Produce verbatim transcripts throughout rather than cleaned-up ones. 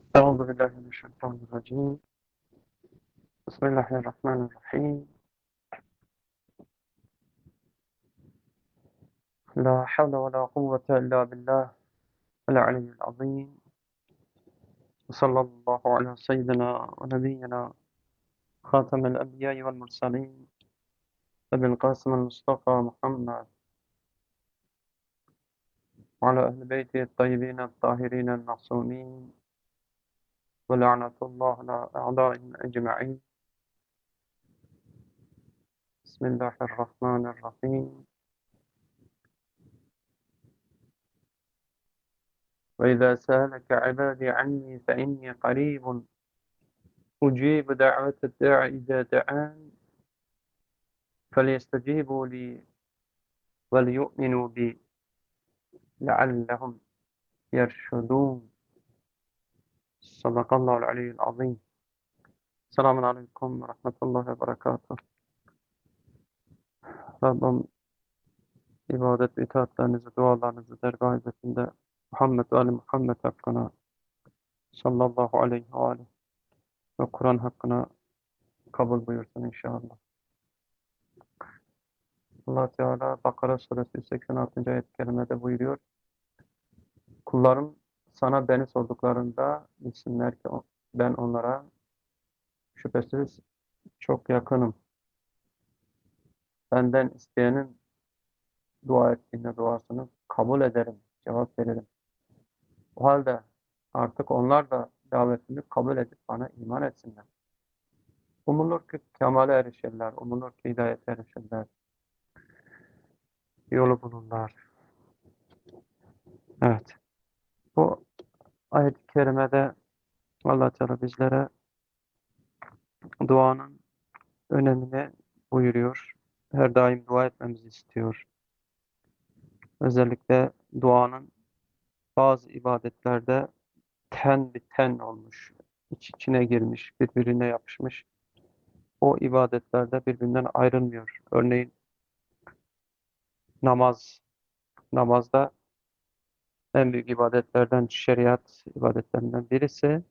أعوذ بالله من الشيطان الرجيم. بسم الله الرحمن الرحيم. لا حول ولا قوة إلا بالله العلي العظيم. وصلى الله على سيدنا ونبينا خاتم الأنبياء والمرسلين أبي القاسم المصطفى محمد وعلى أهل بيته الطيبين الطاهرين المعصومين، ولعنة الله على أعدائهم أجمعين. بسم الله الرحمن الرحيم. وإذا سألك عبادي عني فإني قريب أجيب دعوة الداع إذا دعان فليستجيبوا لي وليؤمنوا بي لعلهم يرشدون. صدق الله العلي العظيم. Selamun Aleyküm ve Rahmetullahi ve Berekatuhu. Rabbim ibadet ve itaatlerinizi, dualarınızı dergah hizmetinde Muhammed ve Ali Muhammed hakkına sallallahu aleyhi ve aleyhi ve Kur'an hakkına kabul buyursun inşallah. Allah Teala Bakara suresi yüz seksen altıncı ayet-i kerimede buyuruyor. Kullarım sana beni sorduklarında bilsinler ki ben onlara şüphesiz çok yakınım. Benden isteyenin dua ettiğinde duasını kabul ederim, cevap veririm. O halde artık onlar da davetimi kabul edip bana iman etsinler. Umulur ki kemale erişirler, umulur ki hidayete erişirler, yolu bulurlar. Evet, bu ayet-i kerimede Allah Teala bizlere duanın önemini buyuruyor. Her daim dua etmemizi istiyor. Özellikle duanın bazı ibadetlerde ten bir ten olmuş, iç içine girmiş, birbirine yapışmış. O ibadetlerde birbirinden ayrılmıyor. Örneğin namaz. Namazda en büyük ibadetlerden, şeriat ibadetlerinden birisi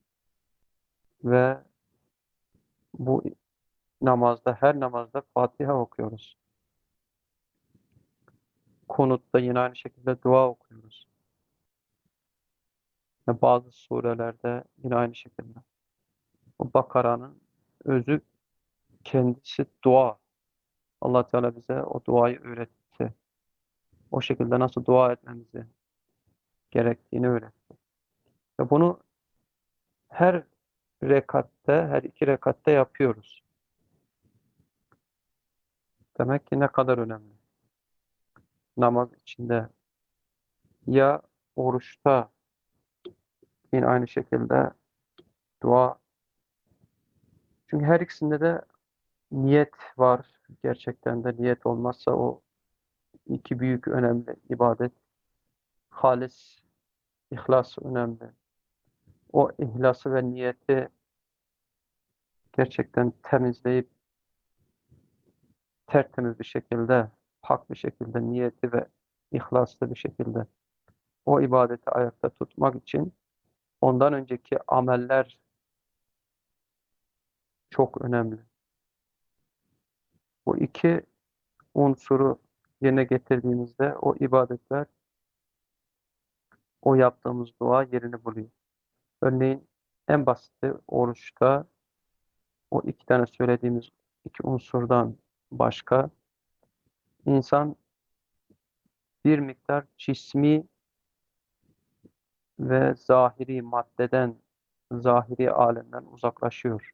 ve bu namazda, her namazda Fatiha okuyoruz. Kunutta yine aynı şekilde dua okuyoruz. Ve bazı surelerde yine aynı şekilde. Bu Bakara'nın özü kendisi dua. Allah Teala bize o duayı öğretti. O şekilde nasıl dua etmemizi gerektiğini öğretti. Ve bunu her rekatte, her iki rekatte yapıyoruz. Demek ki ne kadar önemli. Namaz içinde ya oruçta yine aynı şekilde dua. Çünkü her ikisinde de niyet var. Gerçekten de niyet olmazsa o iki büyük önemli ibadet. Halis, ihlas önemli. O ihlası ve niyeti gerçekten temizleyip tertemiz bir şekilde, hak bir şekilde, niyeti ve ihlaslı bir şekilde o ibadeti ayakta tutmak için ondan önceki ameller çok önemli. Bu iki unsuru yerine getirdiğimizde o ibadetler, o yaptığımız dua yerini buluyor. Örneğin en basiti oruçta o iki tane söylediğimiz iki unsurdan başka insan bir miktar cismi ve zahiri maddeden, zahiri alemden uzaklaşıyor.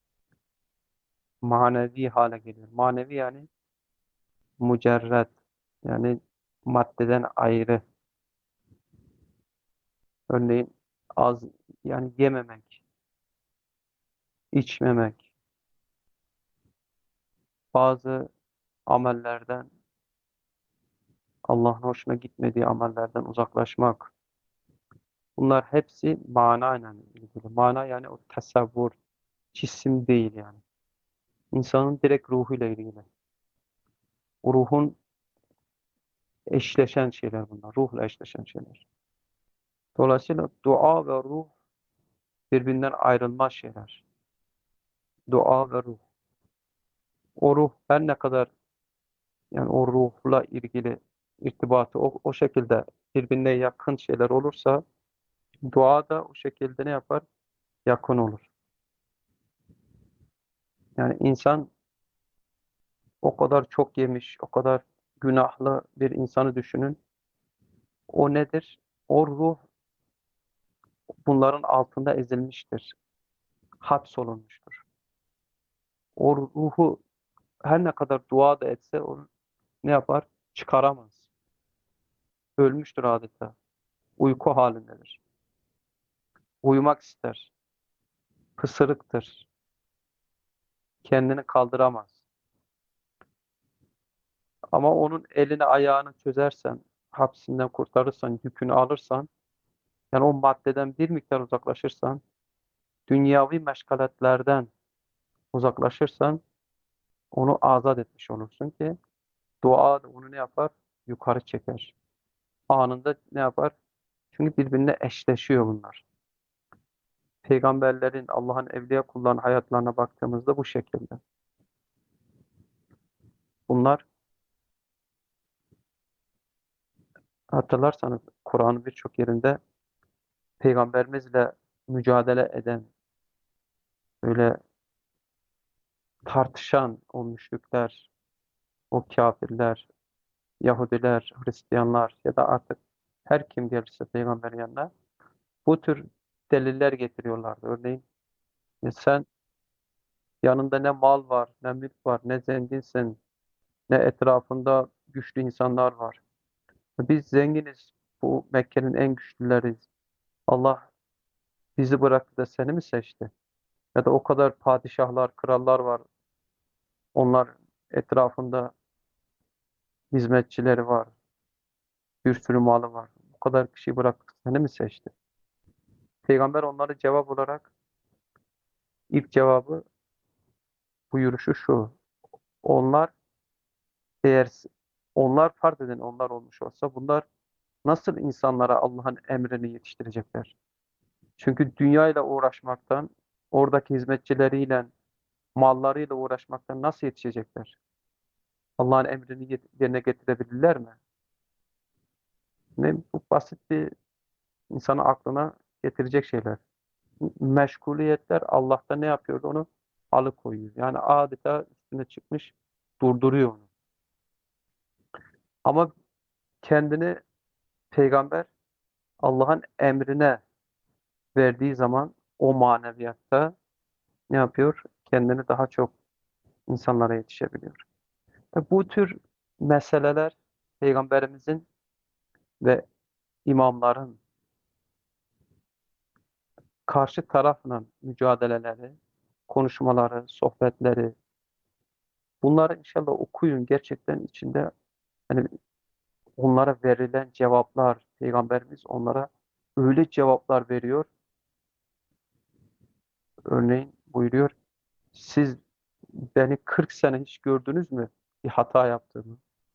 Manevi hale geliyor. Manevi yani mücerred, yani maddeden ayrı. Örneğin az, yani yememek, içmemek, bazı amellerden, Allah'ın hoşuna gitmediği amellerden uzaklaşmak. Bunlar hepsi manayla ilgili. Mana yani o tasavvur, cisim değil yani. İnsanın direkt ruhuyla ilgili. O ruhun eşleşen şeyler bunlar. Ruhla eşleşen şeyler. Dolayısıyla dua ve ruh birbirinden ayrılmaz şeyler. Dua ve ruh. O ruh her ne kadar yani o ruhla ilgili irtibatı o, o şekilde birbirine yakın şeyler olursa dua da o şekilde ne yapar? Yakın olur. Yani insan o kadar çok yemiş, o kadar günahlı bir insanı düşünün. O nedir? O ruh bunların altında ezilmiştir. Hapsolunmuştur. O ruhu her ne kadar dua da etse onu ne yapar? Çıkaramaz. Ölmüştür adeta. Uyku halindedir. Uyumak ister. Pısırıktır. Kendini kaldıramaz. Ama onun elini ayağını çözersen, hapsinden kurtarırsan, yükünü alırsan, yani o maddeden bir miktar uzaklaşırsan, dünyavi meşgaletlerden uzaklaşırsan, onu azat etmiş olursun ki, dua da onu ne yapar? Yukarı çeker. Anında ne yapar? Çünkü birbirine eşleşiyor bunlar. Peygamberlerin, Allah'ın evliya kullarının hayatlarına baktığımızda bu şekilde. Bunlar hatırlarsanız Kur'an'ın birçok yerinde peygamberimizle mücadele eden, böyle tartışan o müşrikler, o kafirler, Yahudiler, Hristiyanlar ya da artık her kim gelirse peygamberin yanına bu tür deliller getiriyorlardı. Örneğin e, sen yanında ne mal var, ne mülk var, ne zenginsin, ne etrafında güçlü insanlar var. Biz zenginiz, bu Mekke'nin en güçlüleriyiz. Allah bizi bıraktı da seni mi seçti? Ya da o kadar padişahlar, krallar var. Onlar etrafında hizmetçileri var. Bir sürü malı var. Bu kadar kişiyi bırakıp seni mi seçti? Peygamber onlara cevap olarak ilk cevabı buyuruşu şu. Onlar eğer onlar farz edin onlar olmuş olsa bunlar nasıl insanlara Allah'ın emrini yetiştirecekler? Çünkü dünya ile uğraşmaktan, oradaki hizmetçileriyle, mallarıyla uğraşmaktan nasıl yetişecekler? Allah'ın emrini yet- yerine getirebilirler mi? Ne, bu basit bir insanın aklına getirecek şeyler. Meşguliyetler Allah'ta ne yapıyor? Onu alıkoyuyor. Yani adeta üstüne çıkmış, durduruyor onu. Ama kendini peygamber Allah'ın emrine verdiği zaman o maneviyatta ne yapıyor? Kendini daha çok insanlara yetişebiliyor. Ve bu tür meseleler peygamberimizin ve imamların karşı tarafla mücadeleleri, konuşmaları, sohbetleri, bunları inşallah okuyun. Gerçekten içinde hani onlara verilen cevaplar, Peygamberimiz onlara öyle cevaplar veriyor. Örneğin buyuruyor, siz beni kırk sene hiç gördünüz mü bir hata yaptığımı?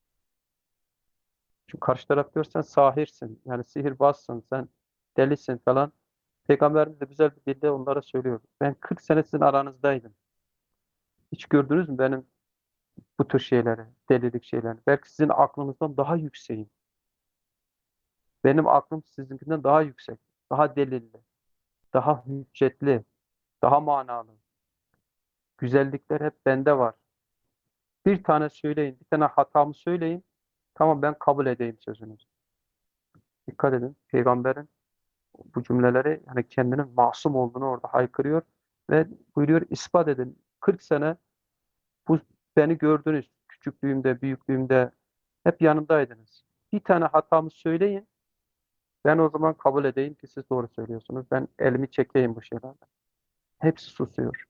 Çünkü karşı taraf diyor sen sahirsin, yani sihirbazsın, sen delisin falan. Peygamberimiz de güzel bir dilde onlara söylüyor. Ben kırk sene sizin aranızdaydım. Hiç gördünüz mü benim bu tür şeyleri, delilik şeyleri? Belki sizin aklınızdan daha yükseğim. Benim aklım sizinkinden daha yüksek, daha delilli, daha hüccetli, daha manalı. Güzellikler hep bende var. Bir tane söyleyin, bir tane hatamı söyleyin. Tamam ben kabul edeyim sözünüzü. Dikkat edin. Peygamberin bu cümleleri yani kendinin masum olduğunu orada haykırıyor ve buyuruyor ispat edin. kırk sene bu beni gördünüz. Küçüklüğümde, büyüklüğümde hep yanımdaydınız. Bir tane hatamı söyleyin. Ben o zaman kabul edeyim ki siz doğru söylüyorsunuz. Ben elimi çekeyim bu şeylerden. Hepsi susuyor.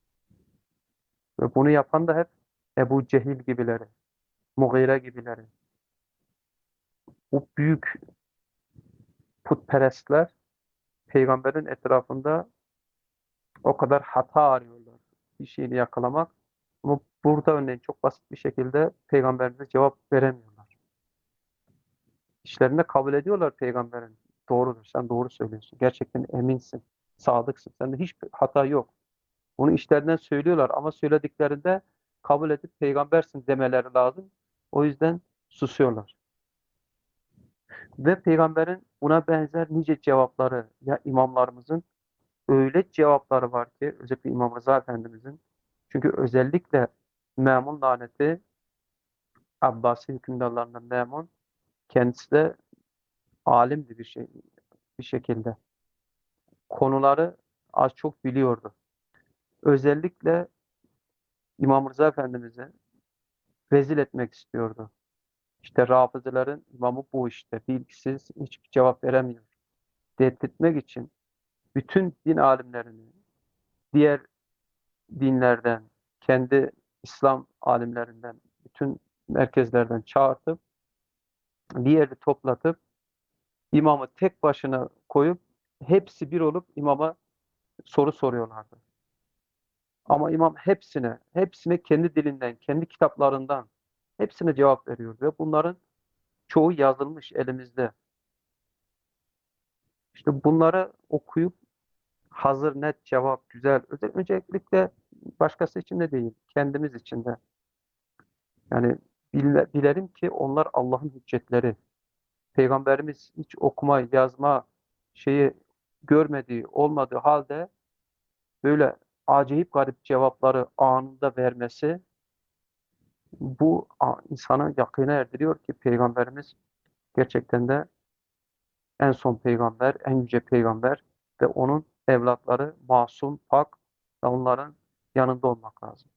Ve bunu yapan da hep Ebu Cehil gibileri, Mughire gibileri. Bu büyük putperestler peygamberin etrafında o kadar hata arıyorlar. Bir şeyini yakalamak. Ama burada örneğin çok basit bir şekilde peygamberimize cevap veremiyorlar. İşlerinde kabul ediyorlar peygamberin. Doğrudur, sen doğru söylüyorsun. Gerçekten eminsin. sadıksın. Sende hiçbir hata yok. Bunu içlerinden söylüyorlar ama söylediklerinde kabul edip peygambersin demeleri lazım. O yüzden susuyorlar. Ve peygamberin buna benzer nice cevapları ya imamlarımızın öyle cevapları var ki özellikle İmam Rıza Efendimizin. Çünkü özellikle Memun laneti Abbasi hükümdarlarından Memun kendisi de alimdi bir şey bir şekilde. Konuları az çok biliyordu. Özellikle İmam Rıza Efendimiz'i rezil etmek istiyordu. İşte Rafızilerin imamı bu işte. Bilgisiz, hiçbir cevap veremiyor. Tehdit için bütün din alimlerini diğer dinlerden, kendi İslam alimlerinden, bütün merkezlerden çağırtıp bir yerde toplatıp imamı tek başına koyup hepsi bir olup imama soru soruyorlardı. Ama imam hepsine, hepsine kendi dilinden, kendi kitaplarından hepsine cevap veriyor ve bunların çoğu yazılmış elimizde. İşte bunları okuyup hazır, net cevap, güzel. Özel, öncelikle başkası için de değil, kendimiz için de. Yani bile- bilelim ki onlar Allah'ın hüccetleri. Peygamberimiz hiç okuma, yazma şeyi görmediği, olmadığı halde böyle acayip garip cevapları anında vermesi bu a- insanı yakine erdiriyor ki Peygamberimiz gerçekten de en son peygamber, en yüce peygamber ve onun evlatları masum, pak ve onların yanında olmak lazım.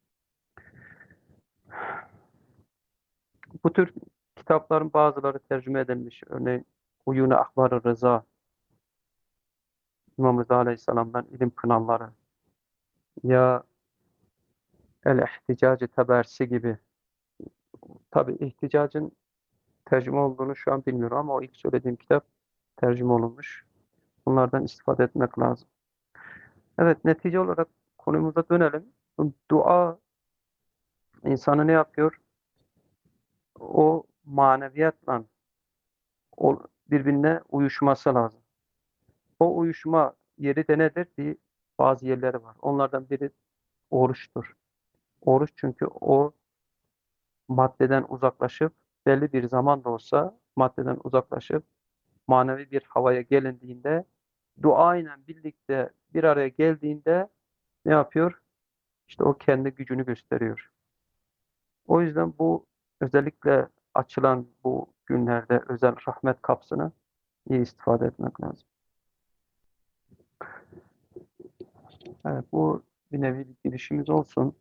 Bu tür kitapların bazıları tercüme edilmiş. Örneğin Uyun-i Ahbar-ı Rıza, İmam Rıza Aleyhisselam'dan ilim pınarları ya El-İhticac-ı Tebersi gibi. Tabii ihticacın tercüme olduğunu şu an bilmiyorum ama o ilk söylediğim kitap tercüme olunmuş. Bunlardan istifade etmek lazım. Evet, netice olarak konumuza dönelim. Dua insanı ne yapıyor? O maneviyatla o birbirine uyuşması lazım. O uyuşma yeri de nedir? Bir bazı yerleri var. Onlardan biri oruçtur. Oruç çünkü o maddeden uzaklaşıp belli bir zaman da olsa maddeden uzaklaşıp manevi bir havaya gelindiğinde dua ile birlikte bir araya geldiğinde ne yapıyor? İşte o kendi gücünü gösteriyor. O yüzden bu özellikle açılan bu günlerde özel rahmet kapısını iyi istifade etmek lazım. Evet, bu bir nevi bir girişimiz olsun.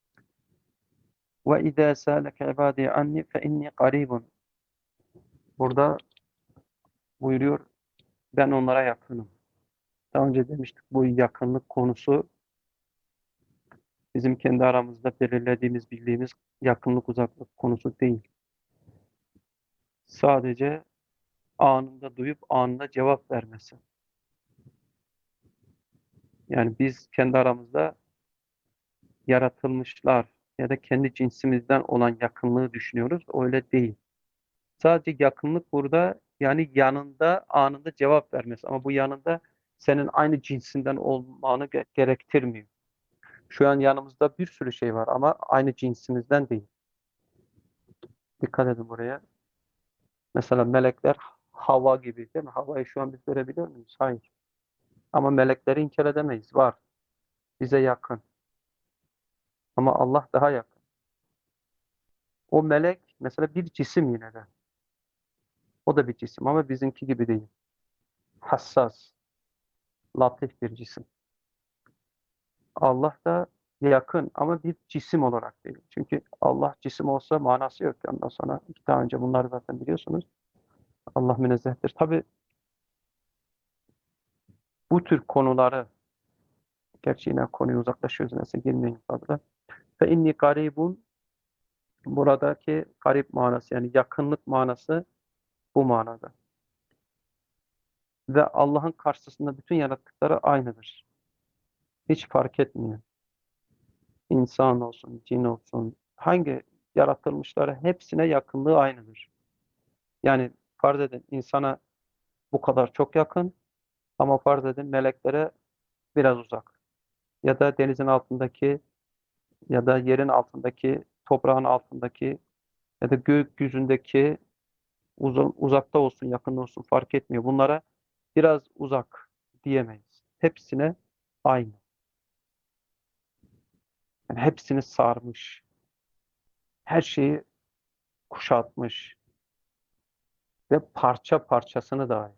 Ve izâ sâleke ibâdî anni fe inni qarîbun. Burada buyuruyor, ben onlara yakınım. Daha önce demiştik bu yakınlık konusu bizim kendi aramızda belirlediğimiz, bildiğimiz yakınlık uzaklık konusu değil. Sadece anında duyup anında cevap vermesi. Yani biz kendi aramızda yaratılmışlar ya da kendi cinsimizden olan yakınlığı düşünüyoruz. Öyle değil. Sadece yakınlık burada yani yanında anında cevap vermesi. Ama bu yanında senin aynı cinsinden olmanı ge- gerektirmiyor. Şu an yanımızda bir sürü şey var ama aynı cinsimizden değil. Dikkat edin buraya. Mesela melekler hava gibi değil mi? Havayı şu an biz görebiliyor muyuz? Hayır. Ama melekleri inkar edemeyiz. Var. Bize yakın. Ama Allah daha yakın. O melek mesela bir cisim yine de. O da bir cisim ama bizimki gibi değil. Hassas, latif bir cisim. Allah da yakın ama bir cisim olarak değil. Çünkü Allah cisim olsa manası yok. Ondan sonra iki daha önce bunları zaten biliyorsunuz. Allah münezzehtir. Tabi bu tür konuları gerçi yine konuya uzaklaşıyoruz. Neyse girmeyin fazla. Fe inni garibun buradaki garip manası yani yakınlık manası bu manada. Ve Allah'ın karşısında bütün yarattıkları aynıdır. Hiç fark etmiyor. İnsan olsun, cin olsun, hangi yaratılmışları hepsine yakınlığı aynıdır. Yani farz edin insana bu kadar çok yakın ama farz edin meleklere biraz uzak. Ya da denizin altındaki ya da yerin altındaki, toprağın altındaki ya da gökyüzündeki uzun, uzakta olsun, yakında olsun fark etmiyor. Bunlara biraz uzak diyemeyiz. Hepsine aynı. Yani hepsini sarmış, her şeyi kuşatmış ve parça parçasını dahi.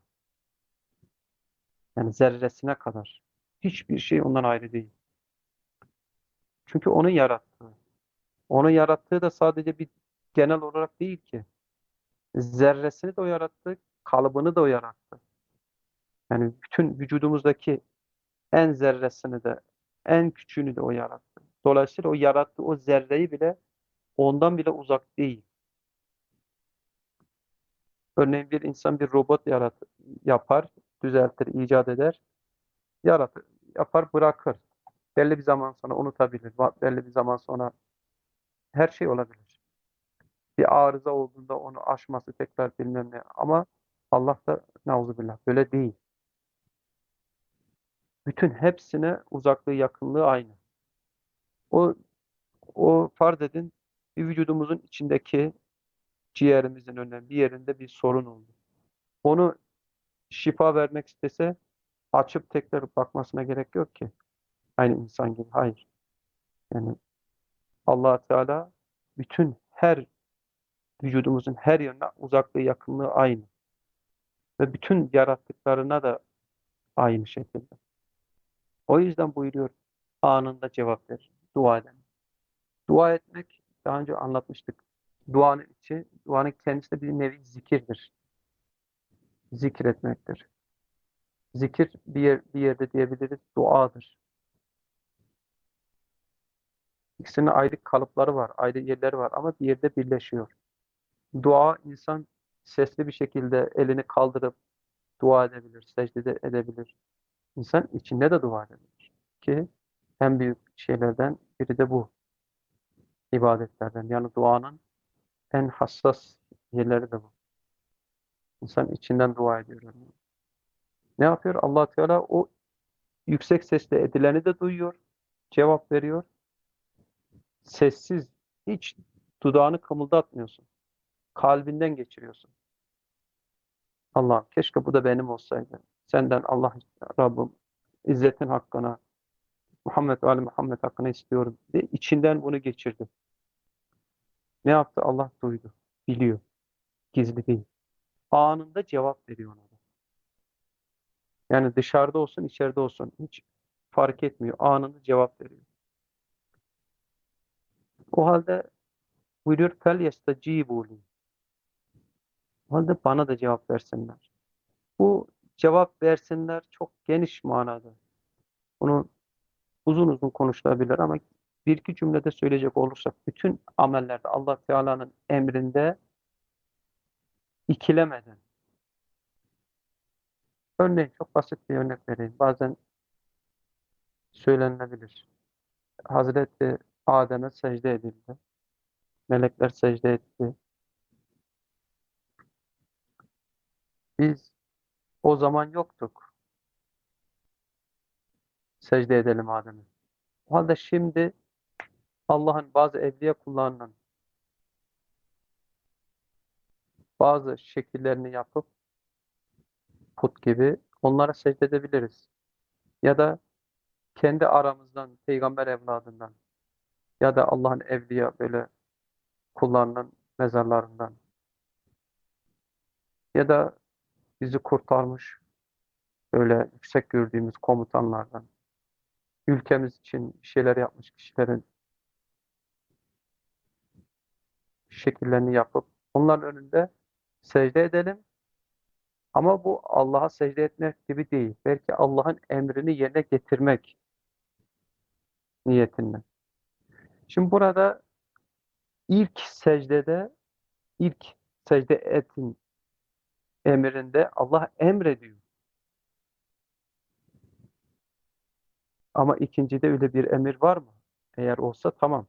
Yani zerresine kadar. Hiçbir şey ondan ayrı değil. Çünkü onu yarattı. Onu yarattığı da sadece bir genel olarak değil ki. Zerresini de o yarattı, kalıbını da o yarattı. Yani bütün vücudumuzdaki en zerresini de, en küçüğünü de o yarattı. Dolayısıyla o yarattığı o zerreyi bile ondan bile uzak değil. Örneğin bir insan bir robot yarat yapar, düzeltir, icat eder, yaratır, yapar, bırakır. Belli bir zaman sonra unutabilir. Belli bir zaman sonra her şey olabilir. Bir arıza olduğunda onu aşması tekrar bilmem ne. Ama Allah da nauzubillah böyle değil. Bütün hepsine uzaklığı yakınlığı aynı. O, o farz edin bir vücudumuzun içindeki ciğerimizin önemli bir yerinde bir sorun oldu. Onu şifa vermek istese açıp tekrar bakmasına gerek yok ki. Aynı insan gibi. Hayır. Yani Allah Teala bütün her vücudumuzun her yerine uzaklığı yakınlığı aynı. Ve bütün yarattıklarına da aynı şekilde. O yüzden buyuruyor anında cevap ver. Dua eden. Dua etmek daha önce anlatmıştık. Duanın içi, duanın kendisi de bir nevi zikirdir. Zikretmektir. Zikir bir, yer, bir yerde diyebiliriz duadır. İkisinin ayrı kalıpları var, ayrı yerleri var ama bir yerde birleşiyor. Dua insan sesli bir şekilde elini kaldırıp dua edebilir, secde edebilir. İnsan içinde de dua edebilir. Ki en büyük şeylerden biri de bu ibadetlerden. Yani duanın en hassas yerleri de bu. İnsan içinden dua ediyor. Ne yapıyor? Allah Teala o yüksek sesle edileni de duyuyor, cevap veriyor. Sessiz, hiç dudağını kımıldatmıyorsun. Kalbinden geçiriyorsun. Allah'ım keşke bu da benim olsaydı. Senden Allah Rabbim izzetin hakkına, Muhammed ve Ali Muhammed hakkına istiyorum diye içinden bunu geçirdi. Ne yaptı? Allah duydu. Biliyor. Gizli değil. Anında cevap veriyor ona. Yani dışarıda olsun, içeride olsun hiç fark etmiyor. Anında cevap veriyor. O halde buyuruyor fel yestecibu li. O halde bana da cevap versinler. Bu cevap versinler çok geniş manada. Bunu uzun uzun konuşulabilir ama bir iki cümlede söyleyecek olursak bütün amellerde Allah Teala'nın emrinde ikilemeden. Örneğin çok basit bir örnek vereyim. Bazen söylenilebilir. Hazreti Adem'e secde edildi. Melekler secde etti. Biz o zaman yoktuk. Secde edelim Adem'e. O halde şimdi Allah'ın bazı evliya kullarının bazı şekillerini yapıp put gibi onlara secde edebiliriz. Ya da kendi aramızdan, peygamber evladından ya da Allah'ın evliya böyle kullarının mezarlarından ya da bizi kurtarmış böyle yüksek gördüğümüz komutanlardan, ülkemiz için bir şeyler yapmış kişilerin şekillerini yapıp onların önünde secde edelim. Ama bu Allah'a secde etmek gibi değil. Belki Allah'ın emrini yerine getirmek niyetinde. Şimdi burada ilk secdede, ilk secde etin emrinde Allah emrediyor. Ama ikincide öyle bir emir var mı? Eğer olsa tamam.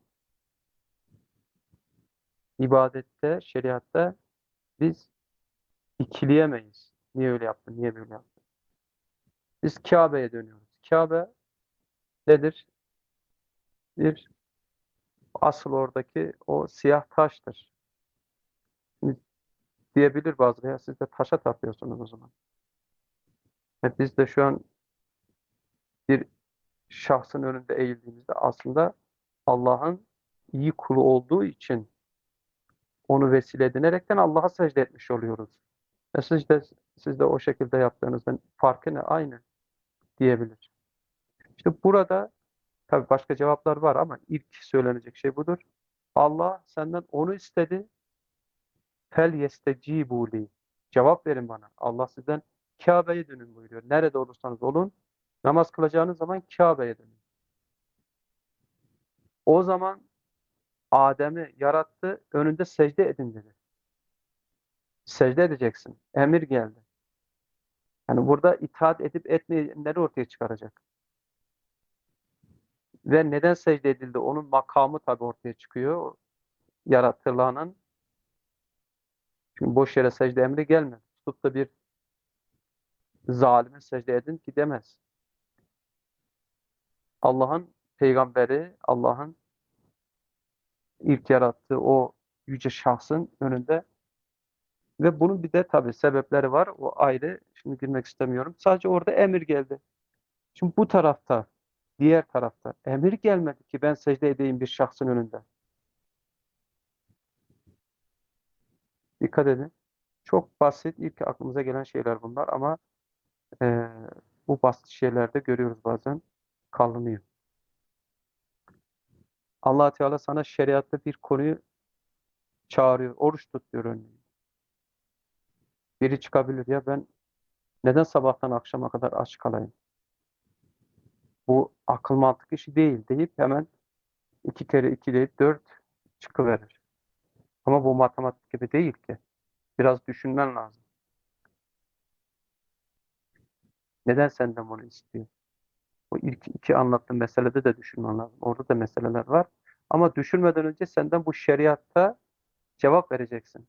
İbadette, şeriatta biz ikileyemeyiz. Niye öyle yaptın, niye böyle yaptın? Biz Kabe'ye dönüyoruz. Kabe nedir? Bir asıl oradaki o siyah taştır. Şimdi diyebilir bazıları ya siz de taşa tapıyorsunuz o zaman. E biz de şu an bir şahsın önünde eğildiğimizde aslında Allah'ın iyi kulu olduğu için onu vesile edinerekten Allah'a secde etmiş oluyoruz. E siz de, siz de o şekilde yaptığınızda farkı ne? Aynı diyebilir. İşte burada tabii başka cevaplar var ama ilk söylenecek şey budur. Allah senden onu istedi. Fel yestecibu li. Cevap verin bana. Allah sizden Kabe'ye dönün buyuruyor. Nerede olursanız olun namaz kılacağınız zaman Kabe'ye dönün. O zaman Adem'i yarattı, önünde secde edin dedi. Secde edeceksin. Emir geldi. Yani burada itaat edip etmeyenleri ortaya çıkaracak. Ve neden secde edildi? Onun makamı tabii ortaya çıkıyor. Yaratılanın. Çünkü boş yere secde emri gelmez. Tutup da bir zalime secde edin gidemez. Allah'ın peygamberi, Allah'ın ilk yarattığı o yüce şahsın önünde ve bunun bir de tabii sebepleri var. O ayrı. Şimdi girmek istemiyorum. Sadece orada emir geldi. Şimdi bu tarafta, diğer tarafta emir gelmedi ki ben secde edeyim bir şahsın önünde. Dikkat edin. Çok basit, ilk aklımıza gelen şeyler bunlar ama e, bu basit şeylerde görüyoruz bazen kalınıyor. Allah Teala sana şeriatta bir konuyu çağırıyor. Oruç tut diyor örneğin. Biri çıkabilir ya ben neden sabahtan akşama kadar aç kalayım? Bu akıl mantık işi değil deyip hemen iki kere iki deyip dört çıkıverir. Ama bu matematik gibi değil ki. Biraz düşünmen lazım. Neden senden bunu istiyor? O ilk iki anlattığım meselede de düşünmen lazım. Orada da meseleler var. Ama düşünmeden önce senden bu şeriatta cevap vereceksin.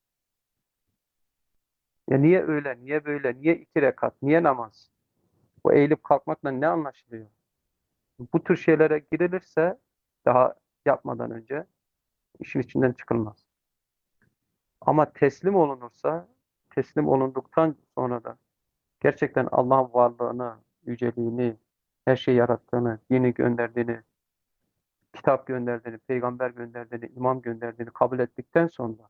Ya niye öyle, niye böyle, niye iki rekat, niye namaz? Bu eğilip kalkmakla ne anlaşılıyor? Bu tür şeylere girilirse daha yapmadan önce işin içinden çıkılmaz. Ama teslim olunursa, teslim olunduktan sonra da gerçekten Allah'ın varlığını, yüceliğini, her şeyi yarattığını, dini gönderdiğini, kitap gönderdiğini, peygamber gönderdiğini, imam gönderdiğini kabul ettikten sonra,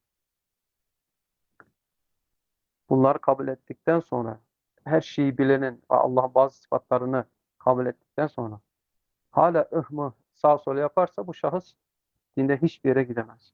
bunları kabul ettikten sonra, her şeyi bilenin, Allah'ın bazı sıfatlarını kabul ettikten sonra, hala ıhmı sağ sol yaparsa bu şahıs dinde hiçbir yere gidemez.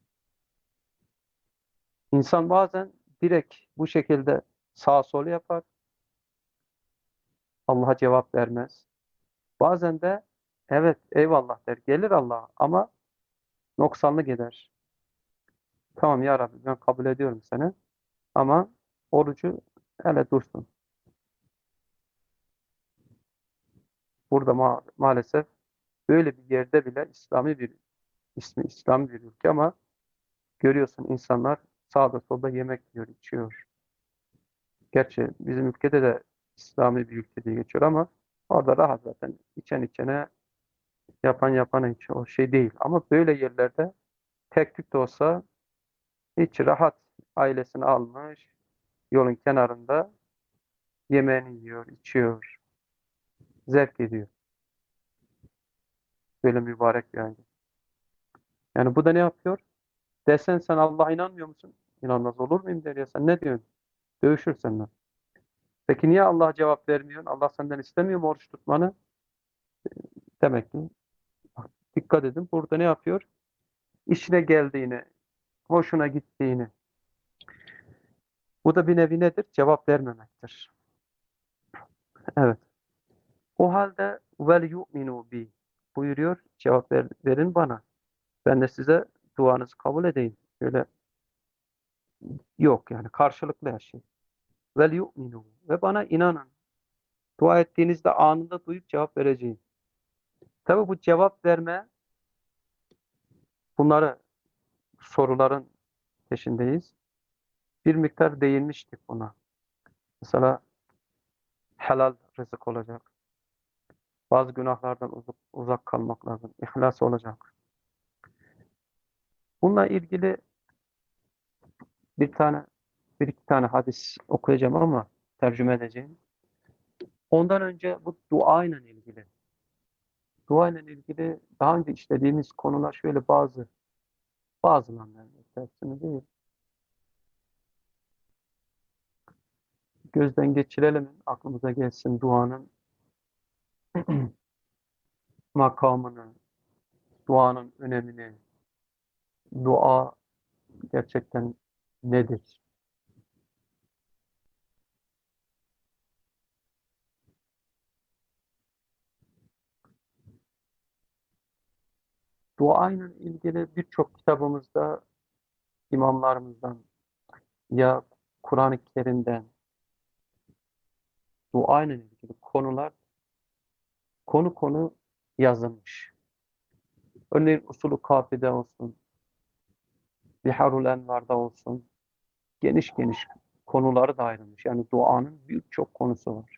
İnsan bazen direkt bu şekilde sağ sol yapar, Allah'a cevap vermez. Bazen de evet eyvallah der, gelir Allah ama noksanlı gider. Tamam ya Rabbi ben kabul ediyorum seni ama orucu hele dursun. Burada ma maalesef böyle bir yerde bile İslami bir ismi İslam bir ülke ama görüyorsun insanlar sağda solda yemek yiyor, içiyor. Gerçi bizim ülkede de İslami bir ülke diye geçiyor ama orada rahat zaten içen içene yapan yapana hiç o şey değil. Ama böyle yerlerde tek tük de olsa hiç rahat ailesini almış yolun kenarında yemeğini yiyor, içiyor, zevk ediyor. Böyle mübarek bir aile. Yani bu da ne yapıyor? Desen sen Allah'a inanmıyor musun? İnanmaz olur muyum der ya sen ne diyorsun? Dövüşür seninle. Peki niye Allah'a cevap vermiyorsun? Allah senden istemiyor mu oruç tutmanı? Demek ki bak, dikkat edin burada ne yapıyor? İşine geldiğini, hoşuna gittiğini. Bu da bir nevi nedir? Cevap vermemektir. Evet. O halde vel yu'minu bi buyuruyor. Cevap ver, verin bana. Ben de size duanızı kabul edeyim. Öyle yok yani karşılıklı her şey. Vel yu'minu ve bana inanın. Dua ettiğinizde anında duyup cevap vereceğim. Tabii bu cevap verme bunları soruların peşindeyiz. Bir miktar değinmiştik buna. Mesela helal rızık olacak. Bazı günahlardan uzak, uzak kalmak lazım. İhlas olacak. Bununla ilgili bir tane, bir iki tane hadis okuyacağım ama tercüme edeceğim. Ondan önce bu dua ile ilgili. Dua ile ilgili daha önce işlediğimiz konular şöyle bazı, bazılarından hepsini değil. Gözden geçirelim, aklımıza gelsin duanın makamını, duanın önemini, dua gerçekten nedir? Dua ile ilgili birçok kitabımızda imamlarımızdan ya Kur'an-ı Kerim'den dua ile ilgili konular konu konu yazılmış. Örneğin Usulü Kafi'de olsun, Biharul Envar'da olsun, geniş geniş konuları da ayrılmış. Yani duanın birçok konusu var.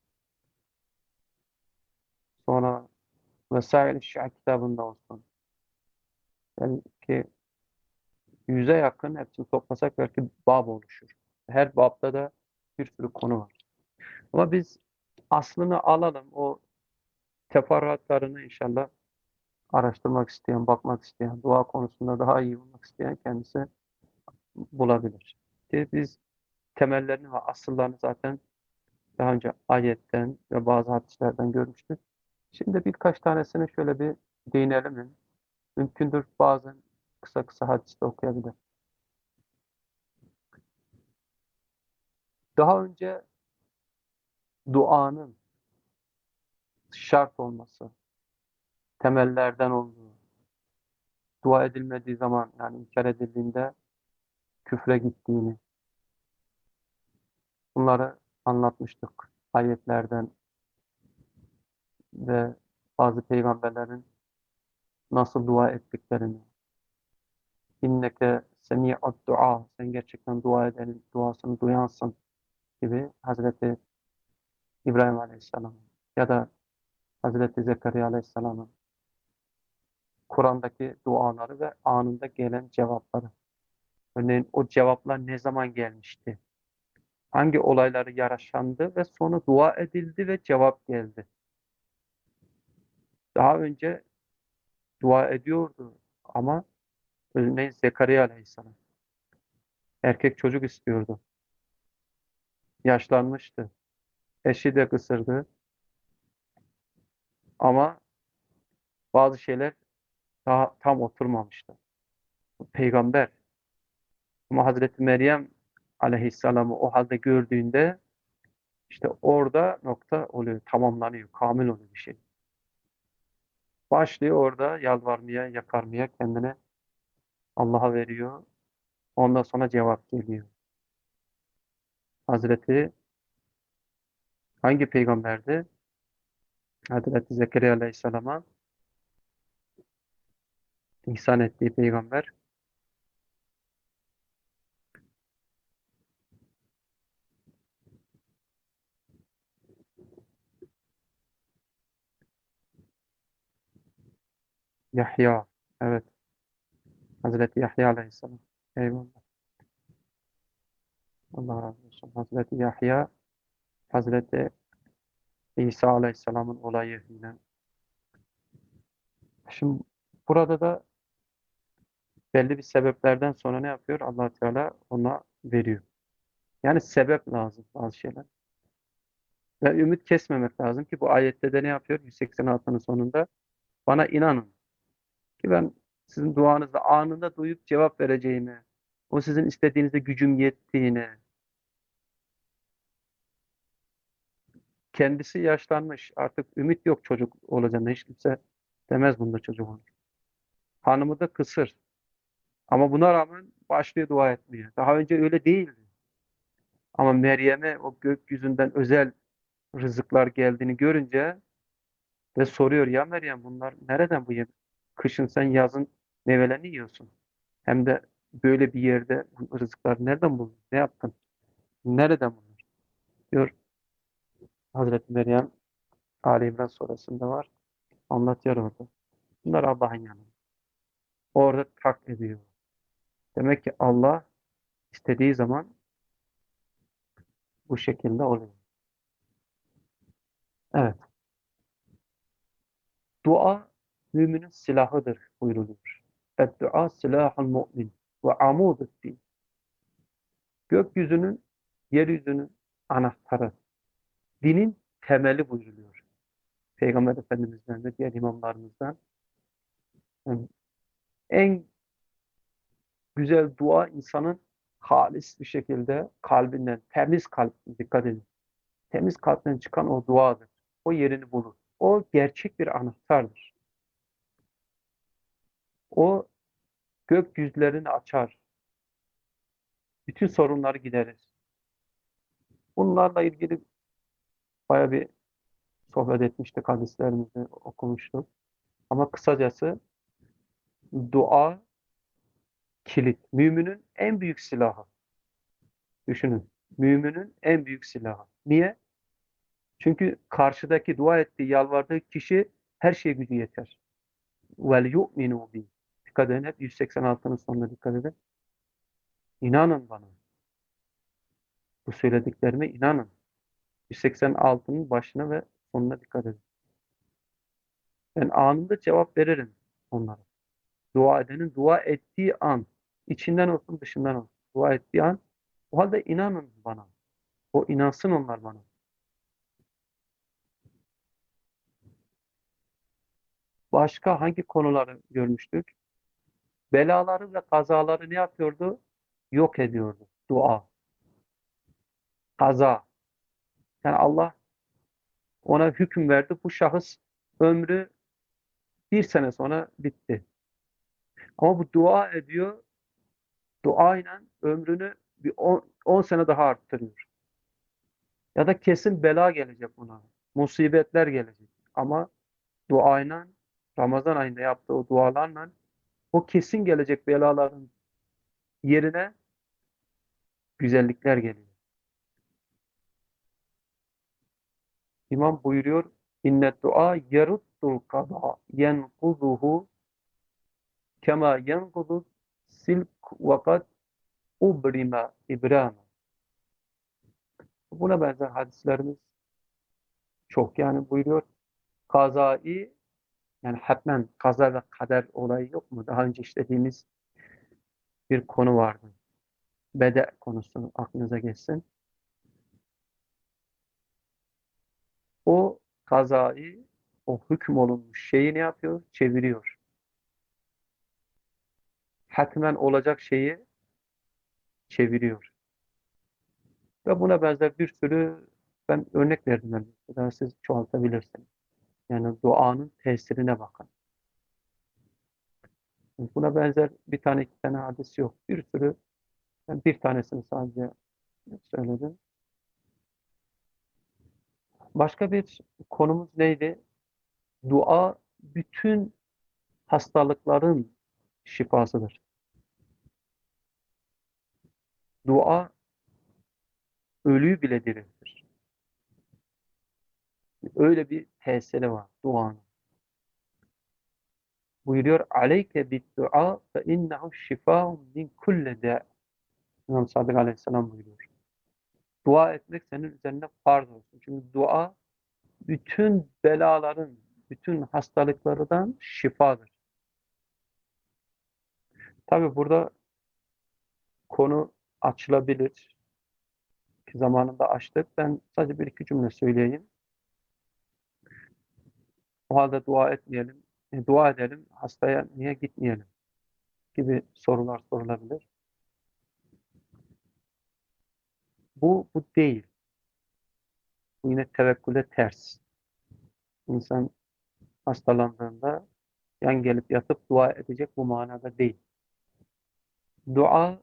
Sonra Vesail-i Şia kitabında olsun. Belki yüze yakın hepsini toplasak belki bab oluşur. Her babda da bir sürü konu var. Ama biz aslını alalım. O teferruatlarını inşallah araştırmak isteyen, bakmak isteyen, dua konusunda daha iyi olmak isteyen kendisi bulabilir. Ki biz temellerini ve asıllarını zaten daha önce ayetten ve bazı hadislerden görmüştük. Şimdi birkaç tanesini şöyle bir değinelim. Mümkündür bazen kısa kısa hadiste okuyabilir. Daha önce duanın şart olması, temellerden olduğu, dua edilmediği zaman yani inkar edildiğinde küfre gittiğini, bunları anlatmıştık ayetlerden ve bazı peygamberlerin nasıl dua ettiklerini. İnneke semi'ud dua, sen gerçekten dua edenin duasını duyansın gibi Hazreti İbrahim Aleyhisselam'ın ya da Hazreti Zekeriya Aleyhisselam'ın Kur'an'daki duaları ve anında gelen cevapları. Örneğin o cevaplar ne zaman gelmişti? Hangi olayları yaşandı ve sonra dua edildi ve cevap geldi. Daha önce dua ediyordu ama örneğin Zekeriya Aleyhisselam erkek çocuk istiyordu. Yaşlanmıştı. Eşi de kısırdı ama bazı şeyler daha tam oturmamıştı. Peygamber ama Hazreti Meryem Aleyhisselam'ı o halde gördüğünde işte orada nokta oluyor, tamamlanıyor, kamil oluyor bir şey. Başlıyor orada yalvarmaya, yakarmaya kendini Allah'a veriyor. Ondan sonra cevap geliyor. Hazreti hangi peygamberdi? Hazreti Zekeriya Aleyhisselam'a ihsan ettiği peygamber Yahya. Evet, Hazreti Yahya Aleyhisselam. Eyvallah. Allah razı olsun. Hazreti Yahya, Hazreti İsa Aleyhisselam'ın olayı yine. Şimdi burada da belli bir sebeplerden sonra ne yapıyor? Allah Teala ona veriyor. Yani sebep lazım bazı şeyler. Ve ümit kesmemek lazım ki bu ayette de ne yapıyor? yüz seksen altının sonunda bana inanın ki ben sizin duanızda anında duyup cevap vereceğimi, o sizin istediğinizde gücüm yettiğini, kendisi yaşlanmış, artık ümit yok çocuk olacağını hiç kimse demez bunda çocuk olur. Hanımı da kısır. Ama buna rağmen başlıyor dua etmeye. Daha önce öyle değildi. Ama Meryem'e o gökyüzünden özel rızıklar geldiğini görünce ve soruyor ya Meryem bunlar nereden bu yemek? Kışın sen yazın meyvelerini yiyorsun. Hem de böyle bir yerde bu rızıkları nereden buldun? Ne yaptın? Nereden buldun? Diyor Hazreti Meryem Ali İmran suresinde var. Anlatıyor orada. Bunlar Allah'ın yanında. Orada tak ediyor. Demek ki Allah istediği zaman bu şekilde oluyor. Evet. Dua müminin silahıdır buyruluyor. Et-dua silahul mu'min ve amudud-din. Gökyüzünün, yeryüzünün anahtarı. Dinin temeli buyruluyor. Peygamber Efendimiz'den ve diğer imamlarımızdan. Yani en güzel dua insanın halis bir şekilde kalbinden, temiz kalp, dikkat edin. Temiz kalpten çıkan o duadır. O yerini bulur. O gerçek bir anahtardır. O gökyüzlerini açar. Bütün sorunları giderir. Bunlarla ilgili bayağı bir sohbet etmiştik, hadislerimizi okumuştuk. Ama kısacası dua kilit. Müminin en büyük silahı. Düşünün. Müminin en büyük silahı. Niye? Çünkü karşıdaki dua ettiği, yalvardığı kişi her şeye gücü yeter. Vel yu'minu bi. Dikkat edin, hep yüz seksen altının sonuna dikkat edin. İnanın bana. Bu söylediklerime inanın. yüz seksen altının başına ve sonuna dikkat edin. Ben anında cevap veririm onlara. Dua edenin dua ettiği an, içinden olsun dışından olsun, dua ettiği an, o halde inanın bana. O inansın onlar bana. Başka hangi konuları görmüştük? Belaları ve kazaları ne yapıyordu? Yok ediyordu. Dua, kaza. Yani Allah ona hüküm verdi. Bu şahıs ömrü bir sene sonra bitti. Ama bu dua ediyor. Duayla ömrünü bir on sene daha arttırıyor. Ya da kesin bela gelecek buna. Musibetler gelecek. Ama duayla, Ramazan ayında yaptığı o dualarla o kesin gelecek belaların yerine güzellikler geliyor. İmam buyuruyor, İnnet dua yeruttul kada yenkuduhu kema yenkudu silk vakat ubrima ibrama. Buna benzer hadislerimiz çok, yani buyuruyor. Kazai, yani hatmen kaza ve kader olayı yok mu? Daha önce işlediğimiz bir konu vardı. Bede konusu aklınıza geçsin. O kazayı, o hüküm olunmuş şeyi ne yapıyor? Çeviriyor. Hatmen olacak şeyi çeviriyor. Ve buna benzer bir sürü ben örnek verdim. Yani. Daha siz çoğaltabilirsiniz. Yani duanın tesirine bakın. Buna benzer bir tane iki tane hadis yok. Bir sürü, ben bir tanesini sadece söyledim. Başka bir konumuz neydi? Dua bütün hastalıkların şifasıdır. Dua ölüyü bile diriltir. Öyle bir tesiri var duanın. Buyuruyor aleyke bid dua fe innehu şifaun min kulli da. İmam Sadık Aleyhisselam buyuruyor. Dua etmek senin üzerine farz olsun. Çünkü dua bütün belaların, bütün hastalıklardan şifadır. Tabi burada konu açılabilir. Ki zamanında açtık. Ben sadece bir iki cümle söyleyeyim. O halde dua etmeyelim. E, dua edelim. Hastaya niye gitmeyelim? Gibi sorular sorulabilir. Bu, bu değil. Bu yine tevekküle ters. İnsan hastalandığında yan gelip yatıp dua edecek, bu manada değil. Dua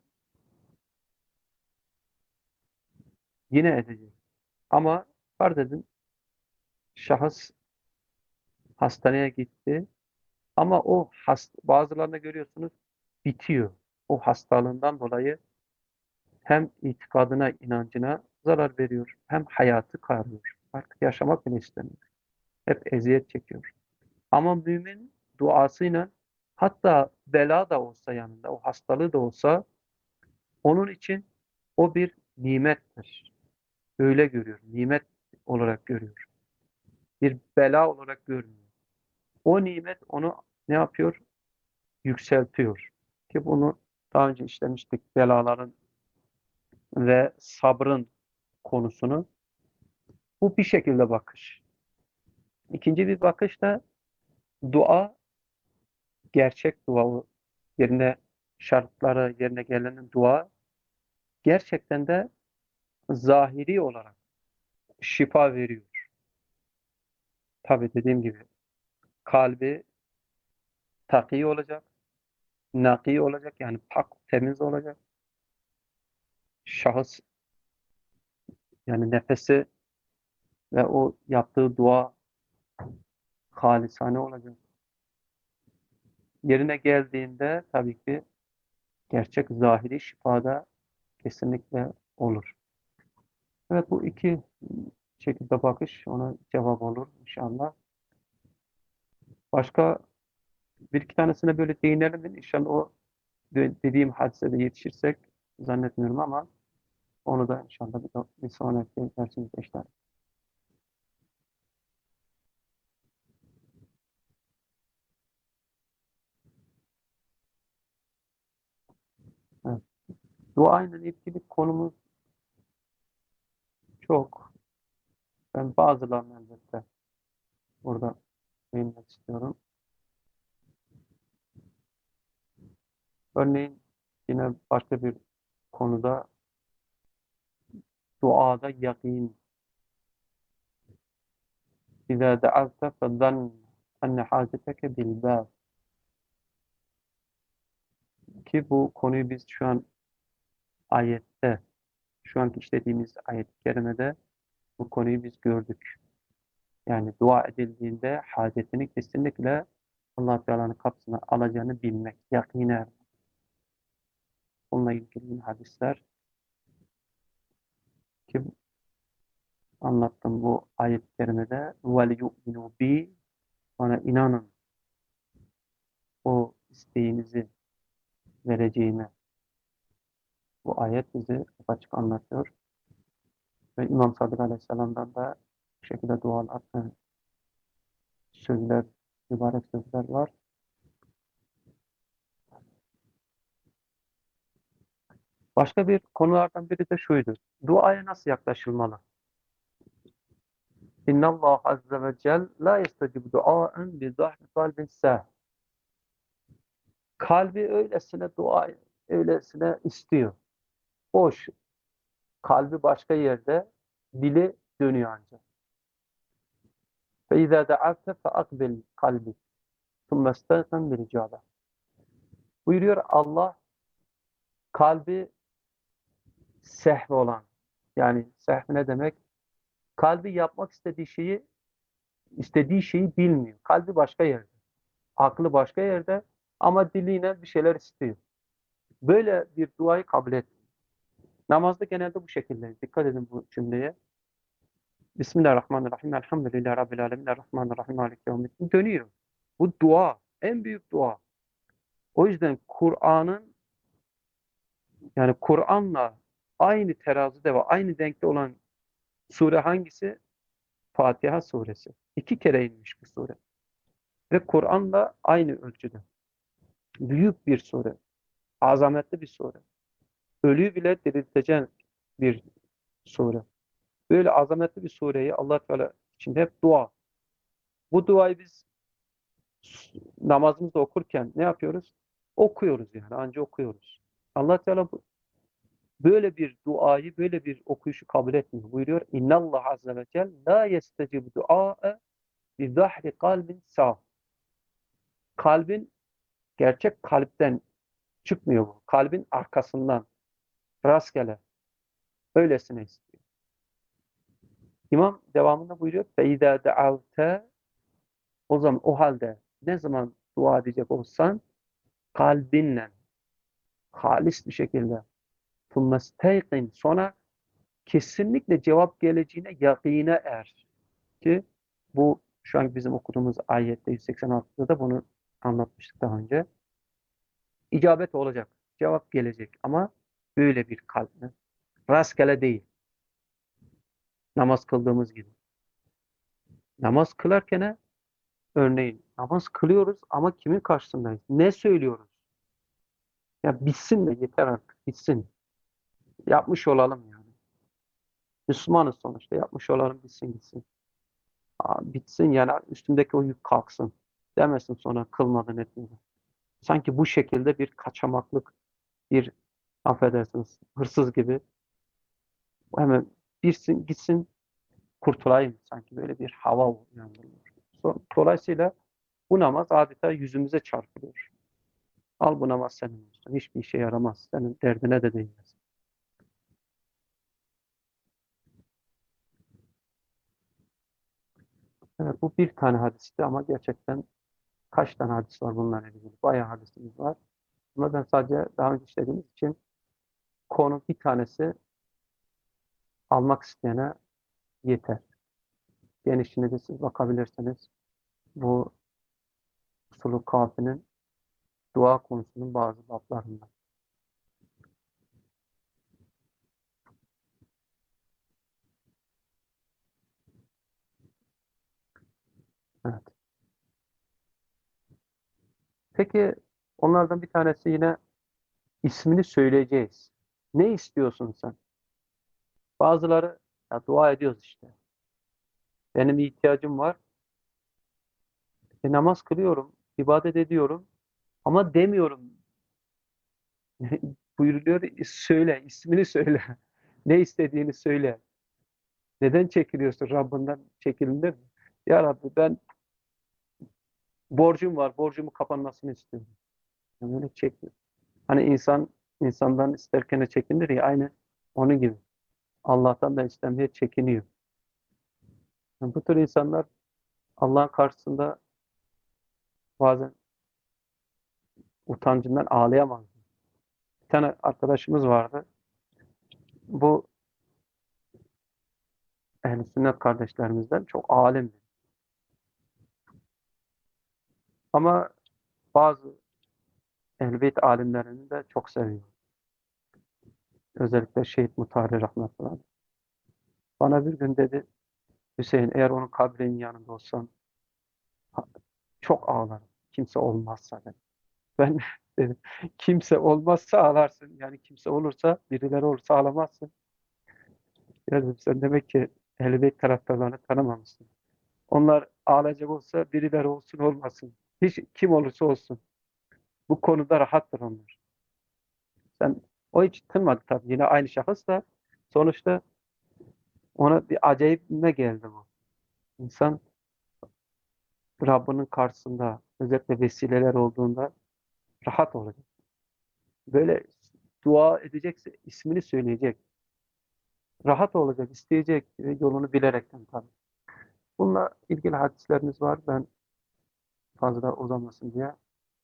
yine edecek. Ama farz edin şahıs hastaneye gitti ama o hast bazılarında görüyorsunuz bitiyor. O hastalığından dolayı hem itikadına, inancına zarar veriyor, hem hayatı karıyor. Artık yaşamak bile istemiyor. Hep eziyet çekiyor. Ama mümin duasıyla, hatta bela da olsa yanında, o hastalığı da olsa, onun için o bir nimettir. Öyle görüyor. Nimet olarak görüyor. Bir bela olarak görmüyor. O nimet onu ne yapıyor? Yükseltiyor. Ki bunu daha önce işlemiştik. Belaların ve sabrın konusunu. Bu bir şekilde bakış. İkinci bir bakış da dua, gerçek dua, o yerine şartları yerine gelenin dua gerçekten de zahiri olarak şifa veriyor. Tabii dediğim gibi kalbi taki olacak, naki olacak, yani pak, temiz olacak. Şahıs, yani nefesi ve o yaptığı dua halisane olacak. Yerine geldiğinde tabii ki gerçek zahiri şifada kesinlikle olur. Evet, bu iki şekilde bakış ona cevap olur inşallah. Başka bir iki tanesine böyle değinelim mi? İnşallah o de- dediğim hadisede yetişirsek zannetmiyorum ama onu da inşallah bir, bir sonraki dersimizde işler. Evet. Dua ile ilgili konumuz çok. Ben bazılarını elbette burada değinmek istiyorum. Örneğin yine başka bir konuda duada yakin. İzâ da'avte fezann enne hâceteke bilbâb. Ki bu konuyu biz şu an ayette, şu anki işlediğimiz ayet-i kerimede bu konuyu biz gördük. Yani dua edildiğinde hacetini kesinlikle Allah Teala'nın kapısına alacağını bilmek, yakine. Bununla ilgili hadisler ki anlattım bu ayet-i kerimede وَلْيُؤْمِنُوا بِي, bana inanın o isteğinizi vereceğime. Bu ayet bizi açık anlatıyor. Ve İmam Sadık Aleyhisselam'dan da bu şekilde dualar, yani sözler, mübarek sözler var. Başka bir konulardan biri de şuydu. Duaya nasıl yaklaşılmalı? İnna Allah azze ve cel la yestecibu duaen bi zahri kalbin sah. Kalbi öylesine dua, öylesine istiyor. Boş. Kalbi başka yerde, dili dönüyor ancak. Fe izâ da'avte fe akbil kalbi. Thumme istâzen bil icâbe. Buyuruyor Allah, kalbi sehv olan, yani sehv ne demek? Kalbi yapmak istediği şeyi, istediği şeyi bilmiyor. Kalbi başka yerde. Aklı başka yerde ama diliyle bir şeyler istiyor. Böyle bir duayı kabul et. Namazda genelde bu şekilde. Dikkat edin bu cümleye. Bismillahirrahmanirrahim. Elhamdülillahi Rabbil alemin. Errahmanirrahim. Maliki yevmiddin. Dönüyor. Bu dua. En büyük dua. O yüzden Kur'an'ın, yani Kur'an'la aynı terazide ve aynı denkte olan sure hangisi? Fatiha suresi. İki kere inmiş bu sure. Ve Kur'an'la aynı ölçüde. Büyük bir sure. Azametli bir sure. Ölüyü bile diriltecek bir sure. Böyle azametli bir sureyi Allah Teala için hep dua. Bu duayı biz namazımızda okurken ne yapıyoruz? Okuyoruz yani. Anca okuyoruz. Allah Teala bu, böyle bir duayı, böyle bir okuyuşu kabul etmiyor. Buyuruyor. İnnallah azze ve celle la yestecibu dua'e bi zahri kalbin sağ. Kalbin, gerçek kalpten çıkmıyor bu. Kalbin arkasından rastgele öylesine istiyor. İmam devamında buyuruyor. فَاِذَا دَعَوْتَ, o zaman, o halde ne zaman dua edecek olsan kalbinle, halis bir şekilde, ثُمَّ اسْتَيْقِنْ, sonra kesinlikle cevap geleceğine yakine er. Ki bu Şu an bizim okuduğumuz ayette yüz seksen altıda da bunu anlatmıştık daha önce. İcabet olacak. Cevap gelecek ama böyle bir kalple. Rastgele değil. Namaz kıldığımız gibi. Namaz kılarken örneğin namaz kılıyoruz ama kimin karşısındayız? Ne söylüyoruz? Ya bitsin de yeter artık. Bitsin. Yapmış olalım yani. Müslümanız sonuçta. Yapmış olalım bitsin gitsin. Aa, bitsin yani üstümdeki o yük kalksın. Demesin sonra kılmadın etmedin. Sanki bu şekilde bir kaçamaklık, bir affedersiniz hırsız gibi hemen bitsin gitsin kurtulayım. Sanki böyle bir hava uyandırıyor. So- Dolayısıyla bu namaz adeta yüzümüze çarpılıyor. Al bu namaz senin olsun. Hiçbir işe yaramaz. Senin derdine de değmez. Evet, bu bir tane hadisti ama gerçekten kaç tane hadis var bunlarla ilgili? Bayağı hadisimiz var. Ama ben sadece daha önce işlediğimiz için konu bir tanesi almak isteyene yeter. Genişine de siz bakabilirsiniz. Bu usulü kafinin dua konusunun bazı bablarında. Evet. Peki onlardan bir tanesi yine ismini söyleyeceğiz. Ne istiyorsun sen? Bazıları ya dua ediyoruz işte. Benim bir ihtiyacım var. E, namaz kılıyorum, ibadet ediyorum ama demiyorum. Buyuruluyor, söyle, ismini söyle. Ne istediğini söyle. Neden çekiliyorsun Rabbinden çekilinir mi? Ya Rabbi ben borcum var, borcumu kapanmasını istiyorum. Yani öyle çekiyor. Hani insan insandan isterken çekinir ya aynı onun gibi. Allah'tan da istemeye çekiniyor. Yani bu tür insanlar Allah'ın karşısında bazen utancından ağlayamaz. Bir tane arkadaşımız vardı. Bu ehl-i sünnet kardeşlerimizden çok alimdi. Ama bazı ehl-i beyt alimlerini de çok seviyor. Özellikle Şehit Mutahhari rahmetullah. Bana bir gün dedi, Hüseyin eğer onun kabrinin yanında olsam çok ağlarım. Kimse olmazsa dedi. Ben dedim, kimse olmazsa ağlarsın. Yani kimse olursa, birileri olursa ağlamazsın. Ya dedim, sen demek ki Ehl-i Beyt taraftarlarını tanımamışsın. Onlar ağlayacak olsa birileri olsun olmasın. Hiç kim olursa olsun. Bu konuda rahattır onlar. Sen o hiç tınmadı tabii. Yine aynı şahıs da sonuçta ona bir acayipme geldi bu. İnsan Rabbinin karşısında özellikle vesileler olduğunda rahat olacak. Böyle dua edecekse ismini söyleyecek. Rahat olacak, isteyecek ve yolunu bilerekten tabii. Bununla ilgili hadislerimiz var. Ben fazla uzamasın diye.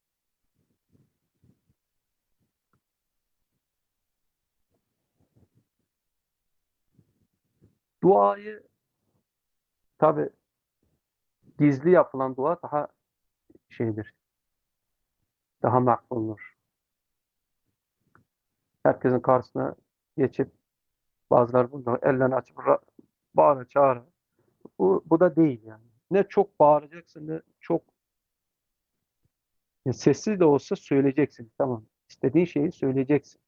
Duayı tabii gizli yapılan dua daha şeydir. Daha makbuldur. Herkesin karşısına geçip bazıları bunu ellerini açıp ra- bağıra çağıra. Bu, bu da değil yani. Ne çok bağıracaksın ne çok ya sessiz de olsa söyleyeceksin. Tamam. İstediğin şeyi söyleyeceksin.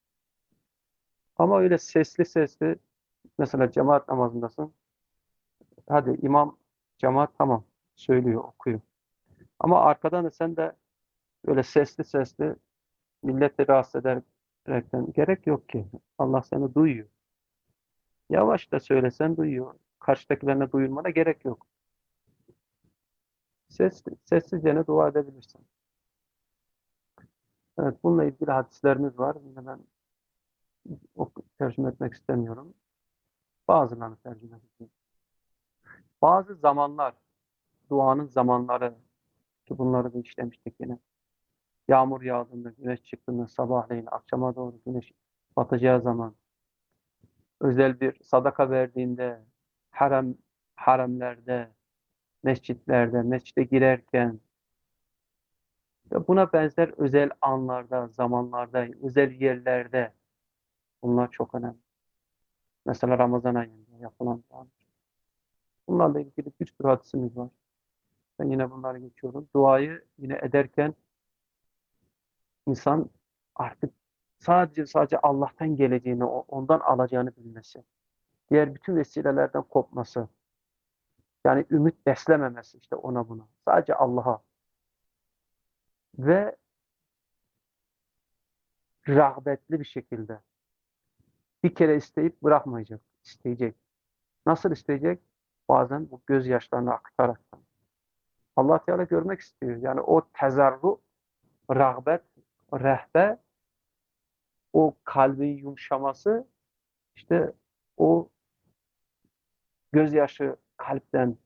Ama öyle sesli sesli mesela cemaat namazındasın. Hadi imam cemaat tamam söylüyor, okuyor. Ama arkadan da sen de böyle sesli sesli milleti rahatsız ederekten gerek yok ki. Allah seni duyuyor. Yavaş da söylesen duyuyor. Karşıdakilerine duyurmana gerek yok. Ses, sessizce ne dua edebilirsin. Evet, bununla ilgili hadislerimiz var. Yine ben ok tercüme etmek istemiyorum. Bazılarını tercüme edeceğim. Bazı zamanlar, duanın zamanları ki bunları da işlemiştik yine. Yağmur yağdığında, güneş çıktığında, sabahleyin, akşama doğru güneş batacağı zaman, özel bir sadaka verdiğinde, harem, haremlerde, mescitlerde, mescide girerken ve buna benzer özel anlarda, zamanlarda, özel yerlerde bunlar çok önemli. Mesela Ramazan ayında yapılan dua. Bunlarla ilgili bir sürü hadisimiz var. Ben yine bunları geçiyorum. Duayı yine ederken insan artık sadece sadece Allah'tan geleceğini, ondan alacağını bilmesi. Diğer bütün vesilelerden kopması. Yani ümit beslememesi işte ona buna. Sadece Allah'a. Ve rağbetli bir şekilde. Bir kere isteyip bırakmayacak. İsteyecek. Nasıl isteyecek? Bazen bu gözyaşlarını aktaraktan. Allah Teala görmek istiyor. Yani o tezarru, rağbet, rehbe, o kalbin yumuşaması, işte o gözyaşı kalpten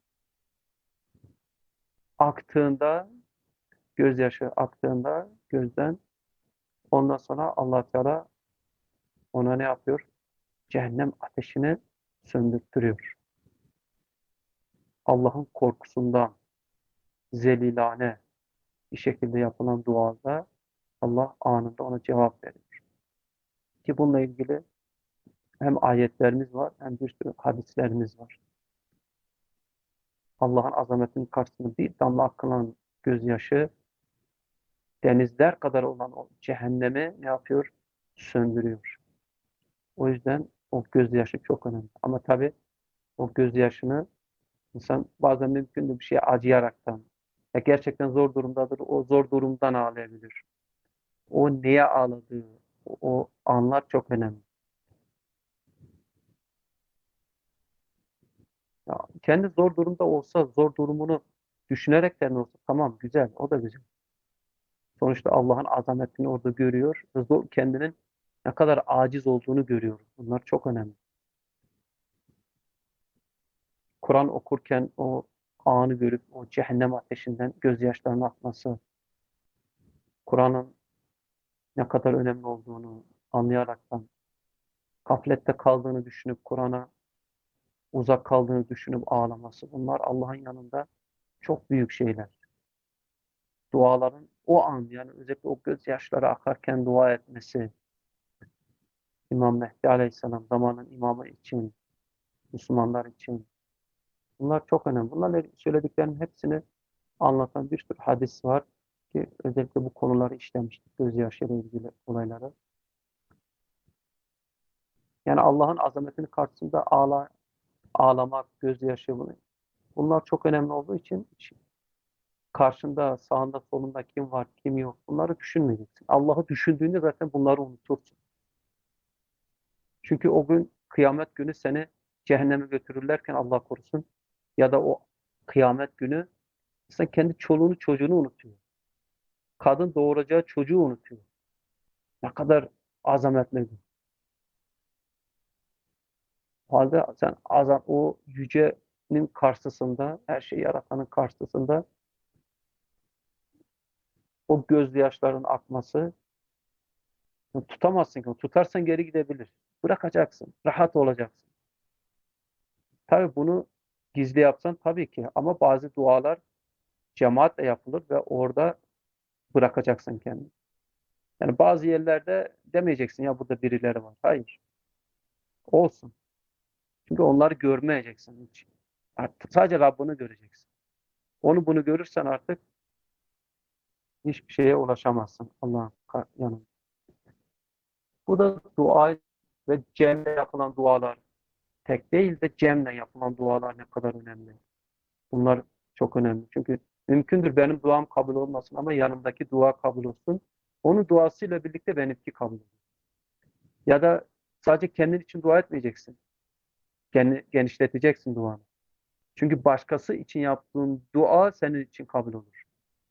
aktığında, gözyaşı aktığında gözden, ondan sonra Allah Teala ona ne yapıyor? Cehennem ateşini söndürtüyor. Allah'ın korkusundan zelilane bir şekilde yapılan duada Allah anında ona cevap verir. Ki bununla ilgili hem ayetlerimiz var hem bir sürü hadislerimiz var. Allah'ın azametinin karşısında bir damla akılan gözyaşı denizler kadar olan o cehennemi ne yapıyor? Söndürüyor. O yüzden o gözyaşı çok önemli. Ama tabii o gözyaşını insan bazen mümkün de bir şeye acıyaraktan, ya gerçekten zor durumdadır, o zor durumdan ağlayabilir. O neye ağladığı, o, o anlar çok önemli. Ya, kendi zor durumda olsa, zor durumunu düşünerekten olsa tamam güzel, o da güzel. Sonuçta Allah'ın azametini orada görüyor ve zor, kendinin ne kadar aciz olduğunu görüyor. Bunlar çok önemli. Kur'an okurken o anı görüp o cehennem ateşinden gözyaşlarının akması, Kur'an'ın ne kadar önemli olduğunu anlayaraktan, gaflette kaldığını düşünüp Kur'an'a uzak kaldığını düşünüp ağlaması. Bunlar Allah'ın yanında çok büyük şeyler. Duaların o an yani özellikle o gözyaşları akarken dua etmesi, İmam Mehdi Aleyhisselam zamanın imamı için, Müslümanlar için. Bunlar çok önemli. Bunlarla söylediklerinin hepsini anlatan bir sürü hadis var ki özellikle bu konuları işlemiştik. Gözyaşı ile ilgili olayları. Yani Allah'ın azametinin karşısında ağla, ağlamak, gözyaşı bunu. Bunlar çok önemli olduğu için karşında, sağında, solunda kim var, kim yok. Bunları düşünmeyeceksin. Allah'ı düşündüğünde zaten bunları unutursun. Çünkü o gün kıyamet günü seni cehenneme götürürlerken Allah korusun ya da o kıyamet günü sen kendi çoluğunu çocuğunu unutuyor. Kadın doğuracağı çocuğu unutuyor. Ne kadar azametli bir. O halde sen azam, o yücenin karşısında, her şeyi yaratanın karşısında o gözyaşların akması tutamazsın ki. Tutarsan geri gidebilir. Bırakacaksın. Rahat olacaksın. Tabii bunu gizli yapsan tabii ki ama bazı dualar cemaatle yapılır ve orada bırakacaksın kendini. Yani bazı yerlerde demeyeceksin ya burada birileri var. Hayır. Olsun. Çünkü onları görmeyeceksin hiç. Artık sadece Rabbini göreceksin. Onu bunu görürsen artık hiçbir şeye ulaşamazsın Allah'ın yanında. Bu da dua ve cemle yapılan dualar. Tek değil de cemle yapılan dualar ne kadar önemli. Bunlar çok önemli. Çünkü mümkündür benim duam kabul olmasın ama yanımdaki dua kabul olsun. Onun duasıyla birlikte benimki kabul olur. Ya da sadece kendin için dua etmeyeceksin. Gen- genişleteceksin duanı. Çünkü başkası için yaptığın dua senin için kabul olur.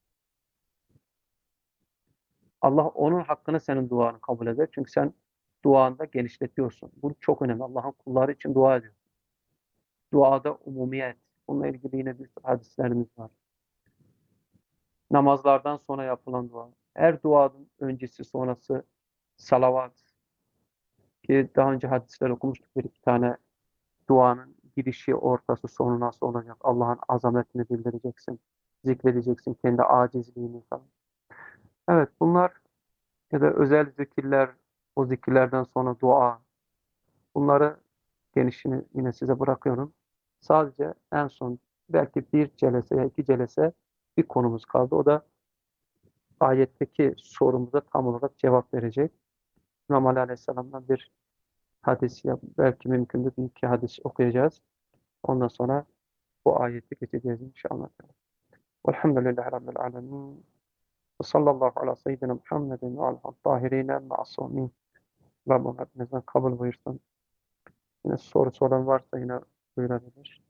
Allah onun hakkını senin duanı kabul eder. Çünkü sen duanda genişletiyorsun. Bu çok önemli. Allah'ın kulları için dua ediyor. Duada umumiyet. Bununla ilgili yine bir sürü hadislerimiz var. Namazlardan sonra yapılan dua. Her duanın öncesi sonrası salavat ki daha önce hadisler okumuştuk bir iki tane duanın girişi, ortası, sonu nasıl olacak? Allah'ın azametini bildireceksin. Zikredeceksin kendi acizliğini falan. Evet, bunlar ya da özel zikirler, o zikirlerden sonra dua. Bunları genişini yine size bırakıyorum. Sadece en son belki bir celese ya iki celese bir konumuz kaldı. O da ayetteki sorumuza tam olarak cevap verecek. İmam Ali Aleyhisselam'dan bir hadis yap. Belki mümkün de bir iki hadis okuyacağız. Ondan sonra bu ayeti geçeceğiz inşallah. Velhamdülillahi Rabbil alemin. Ve sallallahu ala seyyidina Muhammedin ve ala tahirine ma'asumin. Rabbim hepinizden kabul buyursun. Yine soru soran varsa yine buyurabilir.